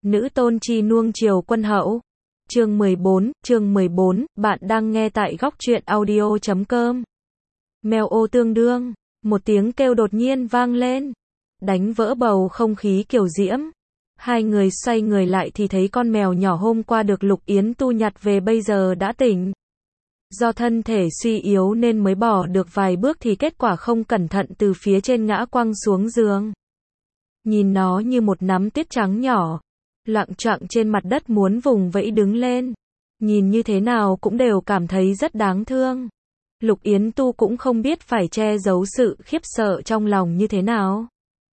Nữ tôn chi nuông chiều quân hậu. Chương 14, bạn đang nghe tại góc truyện audio.com. Mèo ô tương đương, một tiếng kêu đột nhiên vang lên, đánh vỡ bầu không khí kiều diễm. Hai người xoay người lại thì thấy con mèo nhỏ hôm qua được Lục Yến Tu nhặt về bây giờ đã tỉnh. Do thân thể suy yếu nên mới bỏ được vài bước thì kết quả không cẩn thận từ phía trên ngã quăng xuống giường. Nhìn nó như một nắm tuyết trắng nhỏ, loạng choạng trên mặt đất muốn vùng vẫy đứng lên. Nhìn như thế nào cũng đều cảm thấy rất đáng thương. Lục Yến Tu cũng không biết phải che giấu sự khiếp sợ trong lòng như thế nào.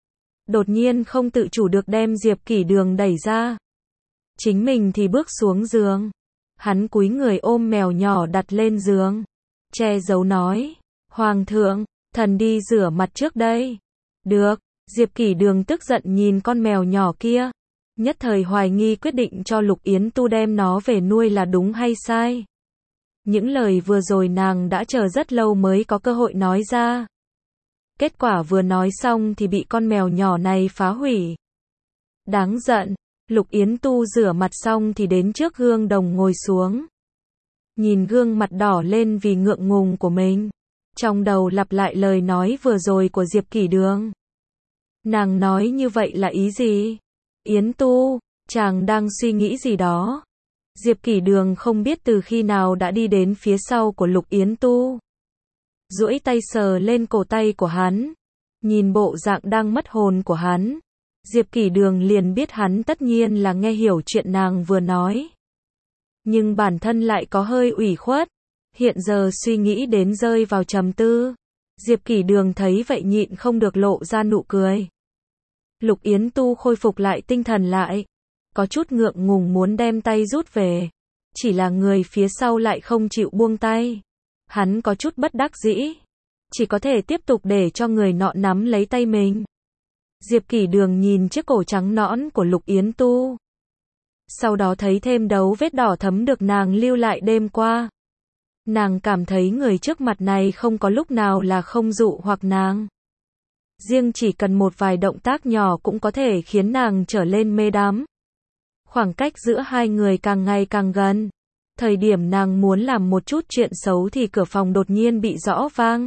Đột nhiên không tự chủ được đem Diệp Kỷ Đường đẩy ra. Chính mình thì bước xuống giường. Hắn cúi người ôm mèo nhỏ đặt lên giường. Che giấu nói, Hoàng thượng, thần đi rửa mặt trước đây. Được, Diệp Kỷ Đường tức giận nhìn con mèo nhỏ kia. Nhất thời hoài nghi quyết định cho Lục Yến Tu đem nó về nuôi là đúng hay sai. Những lời vừa rồi nàng đã chờ rất lâu mới có cơ hội nói ra. Kết quả vừa nói xong thì bị con mèo nhỏ này phá hủy. Đáng giận, Lục Yến Tu rửa mặt xong thì đến trước gương đồng ngồi xuống. Nhìn gương mặt đỏ lên vì ngượng ngùng của mình. Trong đầu lặp lại lời nói vừa rồi của Diệp Kỷ Đường. Nàng nói như vậy là ý gì? Yến Tu, chàng đang suy nghĩ gì đó? Diệp Kỷ Đường không biết từ khi nào đã đi đến phía sau của Lục Yến Tu. Duỗi tay sờ lên cổ tay của hắn. Nhìn bộ dạng đang mất hồn của hắn. Diệp Kỷ Đường liền biết hắn tất nhiên là nghe hiểu chuyện nàng vừa nói. Nhưng bản thân lại có hơi ủy khuất. Hiện giờ suy nghĩ đến rơi vào trầm tư. Diệp Kỷ Đường thấy vậy nhịn không được lộ ra nụ cười. Lục Yến Tu khôi phục lại tinh thần lại. Có chút ngượng ngùng muốn đem tay rút về. Chỉ là người phía sau lại không chịu buông tay. Hắn có chút bất đắc dĩ. Chỉ có thể tiếp tục để cho người nọ nắm lấy tay mình. Diệp Kỷ Đường nhìn chiếc cổ trắng nõn của Lục Yến Tu. Sau đó thấy thêm dấu vết đỏ thấm được nàng lưu lại đêm qua. Nàng cảm thấy người trước mặt này không có lúc nào là không dụ hoặc nàng. Riêng chỉ cần một vài động tác nhỏ cũng có thể khiến nàng trở lên mê đắm. Khoảng cách giữa hai người càng ngày càng gần. Thời điểm nàng muốn làm một chút chuyện xấu thì cửa phòng đột nhiên bị gõ vang.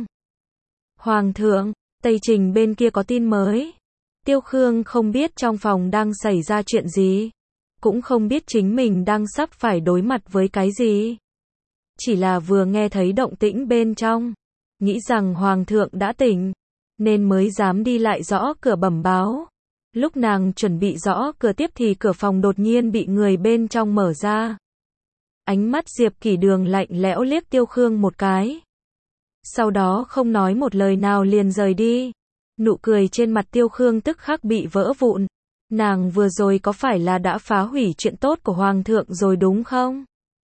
Hoàng thượng, Tây Trình bên kia có tin mới. Tiêu Khương không biết trong phòng đang xảy ra chuyện gì. Cũng không biết chính mình đang sắp phải đối mặt với cái gì. Chỉ là vừa nghe thấy động tĩnh bên trong. Nghĩ rằng Hoàng thượng đã tỉnh. Nên mới dám đi lại gõ cửa bẩm báo. Lúc nàng chuẩn bị gõ cửa tiếp thì cửa phòng đột nhiên bị người bên trong mở ra. Ánh mắt Diệp Kỷ Đường lạnh lẽo liếc Tiêu Khương một cái. Sau đó không nói một lời nào liền rời đi. Nụ cười trên mặt Tiêu Khương tức khắc bị vỡ vụn. Nàng vừa rồi có phải là đã phá hủy chuyện tốt của Hoàng thượng rồi đúng không?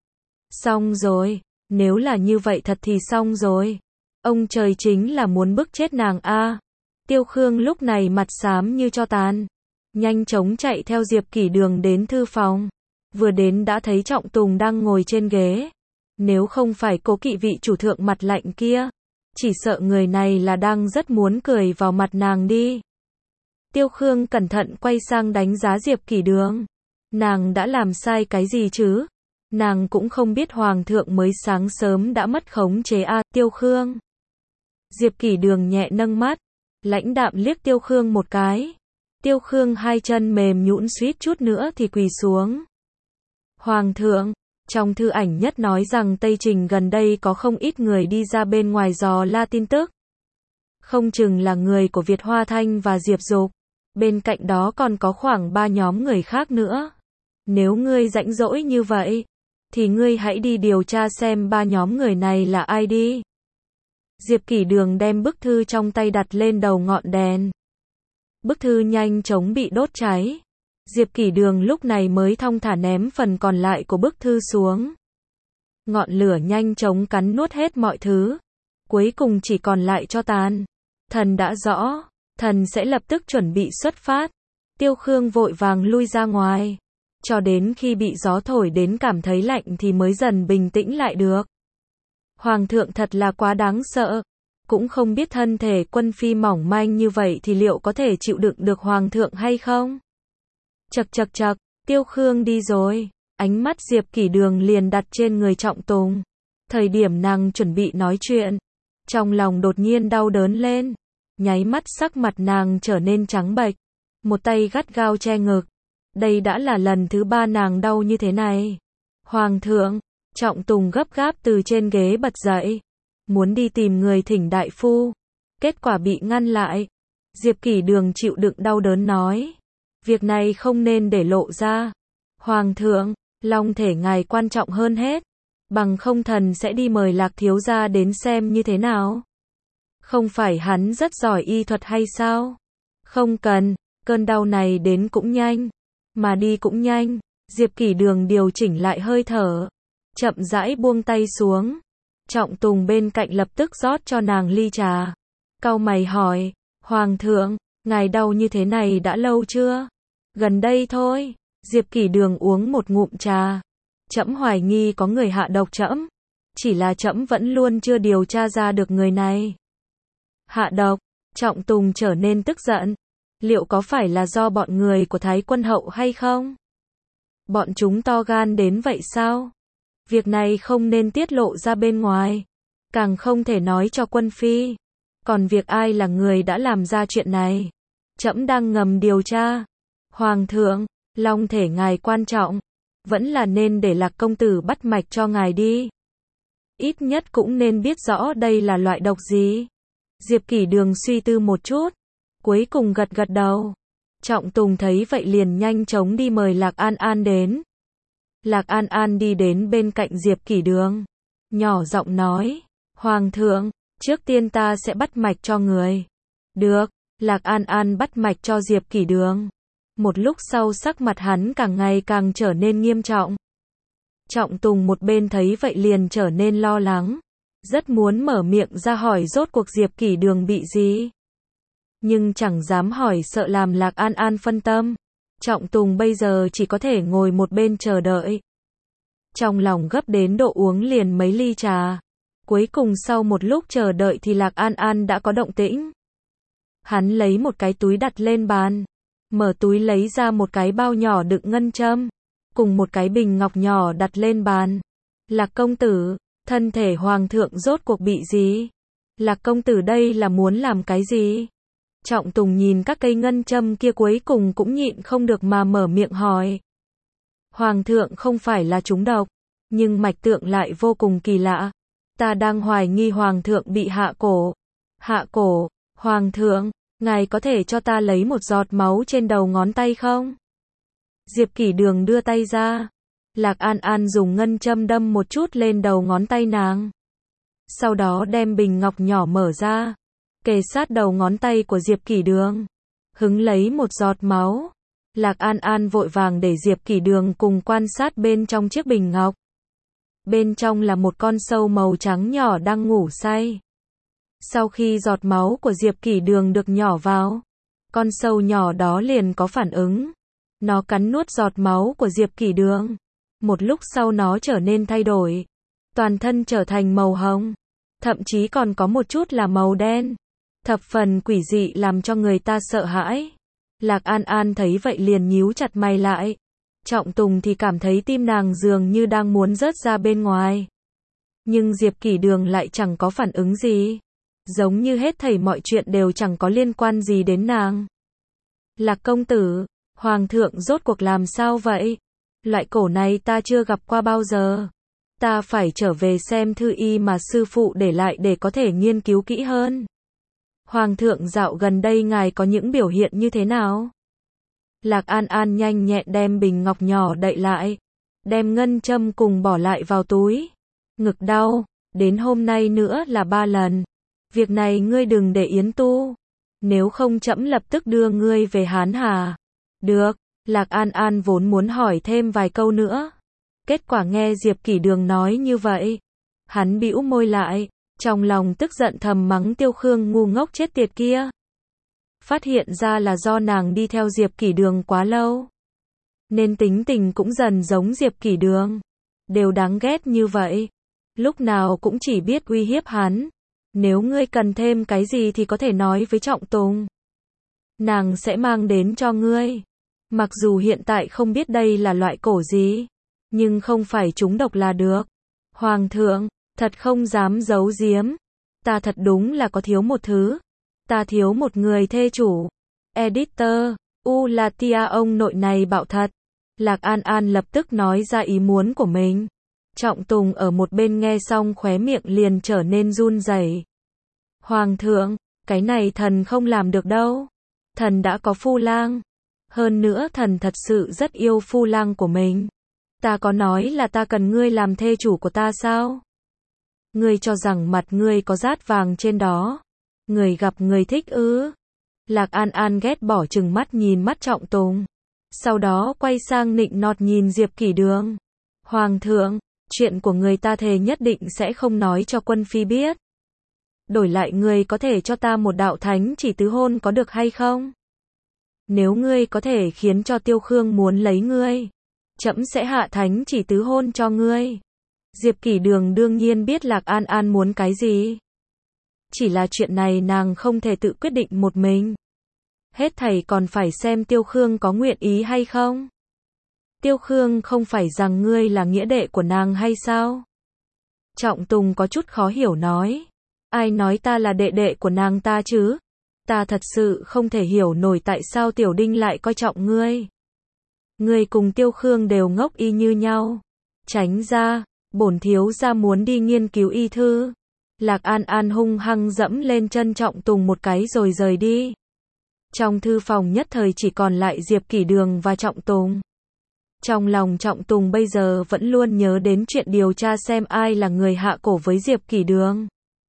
Xong rồi, nếu là như vậy thật thì xong rồi. Ông trời chính là muốn bức chết nàng a. Tiêu Khương lúc này mặt xám như tro tàn. Nhanh chóng chạy theo Diệp Kỷ Đường đến thư phòng. Vừa đến đã thấy Trọng Tùng đang ngồi trên ghế. Nếu không phải cố kỵ vị chủ thượng mặt lạnh kia, chỉ sợ người này là đang rất muốn cười vào mặt nàng đi. Tiêu Khương cẩn thận quay sang đánh giá Diệp Kỷ Đường. Nàng đã làm sai cái gì chứ? Nàng cũng không biết Hoàng thượng mới sáng sớm đã mất khống chế a. Tiêu Khương. Diệp Kỷ Đường nhẹ nâng mắt, lãnh đạm liếc Tiêu Khương một cái. Tiêu Khương hai chân mềm nhũn suýt chút nữa thì quỳ xuống. Hoàng thượng, trong thư ảnh nhất nói rằng Tây Trình gần đây có không ít người đi ra bên ngoài dò la tin tức. Không chừng là người của Việt Hoa Thanh và Diệp Dục. Bên cạnh đó còn có khoảng 3 nhóm người khác nữa. Nếu ngươi rảnh rỗi như vậy, thì ngươi hãy đi điều tra xem 3 nhóm người này là ai đi. Diệp Kỷ Đường đem bức thư trong tay đặt lên đầu ngọn đèn. Bức thư nhanh chóng bị đốt cháy. Diệp Kỷ Đường lúc này mới thong thả ném phần còn lại của bức thư xuống. Ngọn lửa nhanh chóng cắn nuốt hết mọi thứ. Cuối cùng chỉ còn lại tro tàn. Thần đã rõ, thần sẽ lập tức chuẩn bị xuất phát. Tiêu Khương vội vàng lui ra ngoài. Cho đến khi bị gió thổi đến cảm thấy lạnh thì mới dần bình tĩnh lại được. Hoàng thượng thật là quá đáng sợ. Cũng không biết thân thể quân phi mỏng manh như vậy thì liệu có thể chịu đựng được Hoàng thượng hay không? Chậc chậc chậc, Tiêu Khương đi rồi, ánh mắt Diệp Kỷ Đường liền đặt trên người Trọng Tùng. Thời điểm nàng chuẩn bị nói chuyện, trong lòng đột nhiên đau đớn lên, nháy mắt sắc mặt nàng trở nên trắng bệch, một tay gắt gao che ngực. Đây đã là lần thứ 3 nàng đau như thế này. Hoàng thượng, Trọng Tùng gấp gáp từ trên ghế bật dậy, muốn đi tìm người thỉnh đại phu, kết quả bị ngăn lại. Diệp Kỷ Đường chịu đựng đau đớn nói, việc này không nên để lộ ra. Hoàng thượng, long thể ngài quan trọng hơn hết, bằng không thần sẽ đi mời Lạc thiếu gia đến xem như thế nào. Không phải hắn rất giỏi y thuật hay sao? Không cần, cơn đau này đến cũng nhanh, mà đi cũng nhanh. Diệp Kỷ Đường điều chỉnh lại hơi thở, chậm rãi buông tay xuống. Trọng Tùng bên cạnh lập tức rót cho nàng ly trà, cau mày hỏi, Hoàng thượng, ngài đau như thế này đã lâu chưa? Gần đây thôi. Diệp Kỷ Đường uống một ngụm trà. Trẫm hoài nghi có người hạ độc trẫm, chỉ là trẫm vẫn luôn chưa điều tra ra được người này. Hạ độc? Trọng Tùng trở nên tức giận. Liệu có phải là do bọn người của Thái Quân hậu hay không? Bọn chúng to gan đến vậy sao? Việc này không nên tiết lộ ra bên ngoài, càng không thể nói cho quân phi. Còn việc ai là người đã làm ra chuyện này, trẫm đang ngầm điều tra. Hoàng thượng, long thể ngài quan trọng, vẫn là nên để Lạc công tử bắt mạch cho ngài đi. Ít nhất cũng nên biết rõ đây là loại độc gì. Diệp Kỷ Đường suy tư một chút, cuối cùng gật gật đầu. Trọng Tùng thấy vậy liền nhanh chóng đi mời Lạc An An đến. Lạc An An đi đến bên cạnh Diệp Kỷ Đường, nhỏ giọng nói, Hoàng thượng, trước tiên ta sẽ bắt mạch cho người. Được. Lạc An An bắt mạch cho Diệp Kỷ Đường. Một lúc sau sắc mặt hắn càng ngày càng trở nên nghiêm trọng. Trọng Tùng một bên thấy vậy liền trở nên lo lắng, rất muốn mở miệng ra hỏi rốt cuộc Diệp Kỷ Đường bị gì. Nhưng chẳng dám hỏi sợ làm Lạc An An phân tâm. Trọng Tùng bây giờ chỉ có thể ngồi một bên chờ đợi. Trong lòng gấp đến độ uống liền mấy ly trà. Cuối cùng sau một lúc chờ đợi thì Lạc An An đã có động tĩnh. Hắn lấy một cái túi đặt lên bàn, mở túi lấy ra một cái bao nhỏ đựng ngân châm, cùng một cái bình ngọc nhỏ đặt lên bàn. Lạc công tử, thân thể hoàng thượng rốt cuộc bị gì? Lạc công tử đây là muốn làm cái gì? Trọng Tùng nhìn các cây ngân châm kia cuối cùng cũng nhịn không được mà mở miệng hỏi. Hoàng thượng không phải là trúng độc, nhưng mạch tượng lại vô cùng kỳ lạ. Ta đang hoài nghi hoàng thượng bị hạ cổ. Hạ cổ? Hoàng thượng, ngài có thể cho ta lấy một giọt máu trên đầu ngón tay không? Diệp Kỷ Đường đưa tay ra. Lạc An An dùng ngân châm đâm một chút lên đầu ngón tay nàng. Sau đó đem bình ngọc nhỏ mở ra, kề sát đầu ngón tay của Diệp Kỷ Đường, hứng lấy một giọt máu. Lạc An An vội vàng để Diệp Kỷ Đường cùng quan sát bên trong chiếc bình ngọc. Bên trong là một con sâu màu trắng nhỏ đang ngủ say. Sau khi giọt máu của Diệp Kỷ Đường được nhỏ vào, con sâu nhỏ đó liền có phản ứng. Nó cắn nuốt giọt máu của Diệp Kỷ Đường. Một lúc sau nó trở nên thay đổi, toàn thân trở thành màu hồng, thậm chí còn có một chút là màu đen. Thập phần quỷ dị làm cho người ta sợ hãi. Lạc An An thấy vậy liền nhíu chặt mày lại. Trọng Tùng thì cảm thấy tim nàng dường như đang muốn rớt ra bên ngoài. Nhưng Diệp Kỷ Đường lại chẳng có phản ứng gì. Giống như hết thảy mọi chuyện đều chẳng có liên quan gì đến nàng. Lạc công tử, hoàng thượng rốt cuộc làm sao vậy? Loại cổ này ta chưa gặp qua bao giờ. Ta phải trở về xem thư y mà sư phụ để lại để có thể nghiên cứu kỹ hơn. Hoàng thượng dạo gần đây ngài có những biểu hiện như thế nào? Lạc An An nhanh nhẹn đem bình ngọc nhỏ đậy lại, đem ngân châm cùng bỏ lại vào túi. Ngực đau, đến hôm nay nữa là 3 lần. Việc này ngươi đừng để yến tu, nếu không trẫm lập tức đưa ngươi về Hán Hà. Được. Lạc An An vốn muốn hỏi thêm vài câu nữa. Kết quả nghe Diệp Kỷ Đường nói như vậy, hắn bĩu môi lại, trong lòng tức giận thầm mắng Tiêu Khương ngu ngốc chết tiệt kia. Phát hiện ra là do nàng đi theo Diệp Kỷ Đường quá lâu, nên tính tình cũng dần giống Diệp Kỷ Đường. Đều đáng ghét như vậy, lúc nào cũng chỉ biết uy hiếp hắn. Nếu ngươi cần thêm cái gì thì có thể nói với Trọng Tùng, nàng sẽ mang đến cho ngươi. Mặc dù hiện tại không biết đây là loại cổ gì, nhưng không phải trúng độc là được. Hoàng thượng, thật không dám giấu giếm. Ta thật đúng là có thiếu một thứ. Ta thiếu một người thê chủ. Editor, Ulatia ông nội này bạo thật. Lạc An An lập tức nói ra ý muốn của mình. Trọng Tùng ở một bên nghe xong khóe miệng liền trở nên run rẩy. Hoàng thượng, cái này thần không làm được đâu. Thần đã có phu lang. Hơn nữa thần thật sự rất yêu phu lang của mình. Ta có nói là ta cần ngươi làm thê chủ của ta sao? Ngươi cho rằng mặt ngươi có dát vàng trên đó. Người gặp người thích ư? Lạc An An ghét bỏ trừng mắt nhìn mắt Trọng Tùng. Sau đó quay sang nịnh nọt nhìn Diệp Kỷ Đường. Hoàng thượng, chuyện của người ta thề nhất định sẽ không nói cho quân phi biết. Đổi lại ngươi có thể cho ta một đạo thánh chỉ tứ hôn có được hay không? Nếu ngươi có thể khiến cho Tiêu Khương muốn lấy ngươi, trẫm sẽ hạ thánh chỉ tứ hôn cho ngươi. Diệp Kỷ Đường đương nhiên biết Lạc An An muốn cái gì. Chỉ là chuyện này nàng không thể tự quyết định một mình. Hết thảy còn phải xem Tiêu Khương có nguyện ý hay không. Tiêu Khương không phải rằng ngươi là nghĩa đệ của nàng hay sao? Trọng Tùng có chút khó hiểu nói. Ai nói ta là đệ đệ của nàng ta chứ? Ta thật sự không thể hiểu nổi tại sao Tiểu Đinh lại coi trọng ngươi. Ngươi cùng Tiêu Khương đều ngốc y như nhau. Tránh ra, bổn thiếu gia muốn đi nghiên cứu y thư. Lạc An An hung hăng dẫm lên chân Trọng Tùng một cái rồi rời đi. Trong thư phòng nhất thời chỉ còn lại Diệp Kỷ Đường và Trọng Tùng. Trong lòng Trọng Tùng bây giờ vẫn luôn nhớ đến chuyện điều tra xem ai là người hạ cổ với Diệp Kỷ Đường.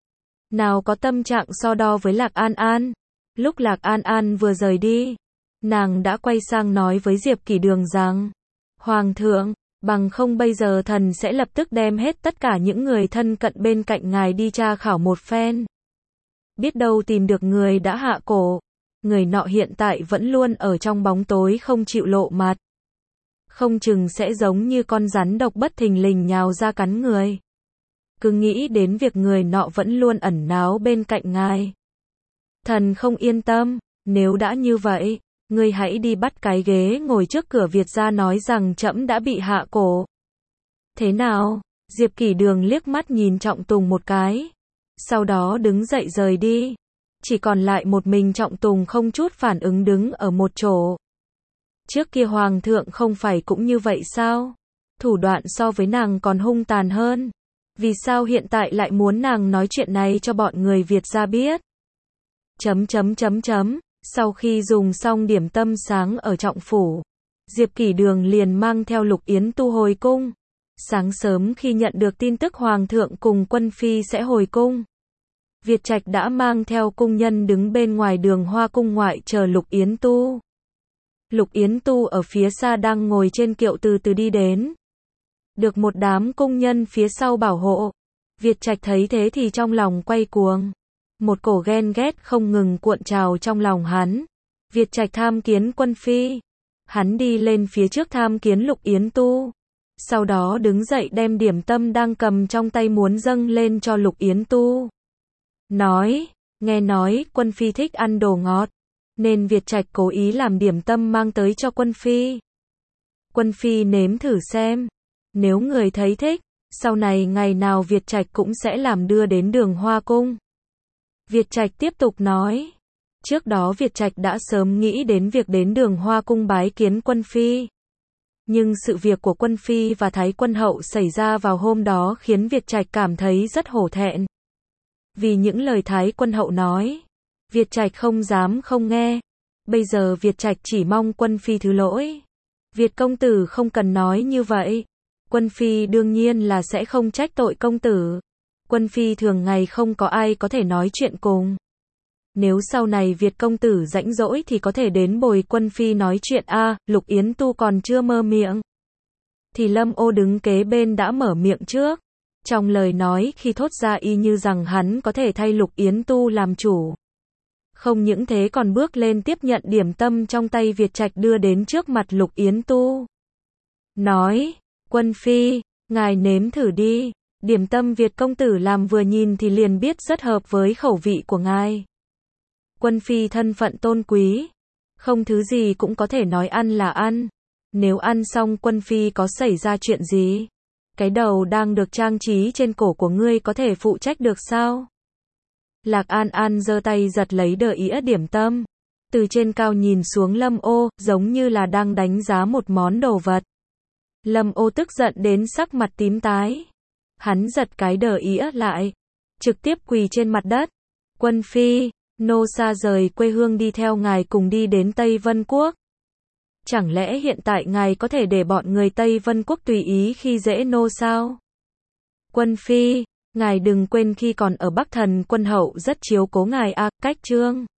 Nào có tâm trạng so đo với Lạc An An. Lúc Lạc An An vừa rời đi, nàng đã quay sang nói với Diệp Kỷ Đường rằng, Hoàng thượng, bằng không bây giờ thần sẽ lập tức đem hết tất cả những người thân cận bên cạnh ngài đi tra khảo một phen. Biết đâu tìm được người đã hạ cổ. Người nọ hiện tại vẫn luôn ở trong bóng tối không chịu lộ mặt. Không chừng sẽ giống như con rắn độc bất thình lình nhào ra cắn người. Cứ nghĩ đến việc người nọ vẫn luôn ẩn náu bên cạnh ngài. Thần không yên tâm, nếu đã như vậy, ngươi hãy đi bắt cái ghế ngồi trước cửa Việt ra nói rằng trẫm đã bị hạ cổ. Thế nào? Diệp Kỷ Đường liếc mắt nhìn Trọng Tùng một cái. Sau đó đứng dậy rời đi. Chỉ còn lại một mình Trọng Tùng không chút phản ứng đứng ở một chỗ. Trước kia Hoàng thượng không phải cũng như vậy sao? Thủ đoạn so với nàng còn hung tàn hơn. Vì sao hiện tại lại muốn nàng nói chuyện này cho bọn người Việt ra biết? Sau khi dùng xong điểm tâm sáng ở Trọng Phủ, Diệp Kỷ Đường liền mang theo Lục Yến Tu hồi cung. Sáng sớm khi nhận được tin tức Hoàng thượng cùng quân phi sẽ hồi cung, Việt Trạch đã mang theo cung nhân đứng bên ngoài đường Hoa cung ngoại chờ Lục Yến Tu. Lục Yến Tu ở phía xa đang ngồi trên kiệu từ từ đi đến. Được một đám cung nhân phía sau bảo hộ. Việt Trạch thấy thế thì trong lòng quay cuồng. Một cổ ghen ghét không ngừng cuộn trào trong lòng hắn. Việt Trạch tham kiến quân phi. Hắn đi lên phía trước tham kiến Lục Yến Tu. Sau đó đứng dậy đem điểm tâm đang cầm trong tay muốn dâng lên cho Lục Yến Tu. Nói, nghe nói quân phi thích ăn đồ ngọt, nên Việt Trạch cố ý làm điểm tâm mang tới cho quân phi. Quân phi nếm thử xem, nếu người thấy thích, sau này ngày nào Việt Trạch cũng sẽ làm đưa đến đường Hoa cung. Việt Trạch tiếp tục nói, trước đó Việt Trạch đã sớm nghĩ đến việc đến đường Hoa cung bái kiến quân phi. Nhưng sự việc của quân phi và Thái quân hậu xảy ra vào hôm đó khiến Việt Trạch cảm thấy rất hổ thẹn. Vì những lời Thái quân hậu nói, Việt Trạch không dám không nghe. Bây giờ Việt Trạch chỉ mong quân phi thứ lỗi. Việt công tử không cần nói như vậy. Quân phi đương nhiên là sẽ không trách tội công tử. Quân phi thường ngày không có ai có thể nói chuyện cùng. Nếu sau này Việt công tử rãnh rỗi thì có thể đến bồi quân phi nói chuyện a. Lục Yến Tu còn chưa mơ miệng, thì Lâm Ô đứng kế bên đã mở miệng trước. Trong lời nói khi thốt ra y như rằng hắn có thể thay Lục Yến Tu làm chủ. Không những thế còn bước lên tiếp nhận điểm tâm trong tay Việt Trạch đưa đến trước mặt Lục Yến Tu. Nói, quân phi, ngài nếm thử đi, điểm tâm Việt công tử làm vừa nhìn thì liền biết rất hợp với khẩu vị của ngài. Quân phi thân phận tôn quý, Không thứ gì cũng có thể nói ăn là ăn. Nếu ăn xong quân phi có xảy ra chuyện gì? Cái đầu đang được trang trí trên cổ của ngươi có thể phụ trách được sao? Lạc An An giơ tay giật lấy đờ ĩa điểm tâm. Từ trên cao nhìn xuống Lâm Ô, giống như là đang đánh giá một món đồ vật. Lâm Ô tức giận đến sắc mặt tím tái. Hắn giật cái đờ ĩa lại. Trực tiếp quỳ trên mặt đất. Quân phi, nô sa rời quê hương đi theo ngài cùng đi đến Tây Vân Quốc. Chẳng lẽ hiện tại ngài có thể để bọn người Tây Vân Quốc tùy ý khi dễ nô sao? Quân phi, ngài đừng quên khi còn ở Bắc Thần quân hậu rất chiếu cố ngài cách Trương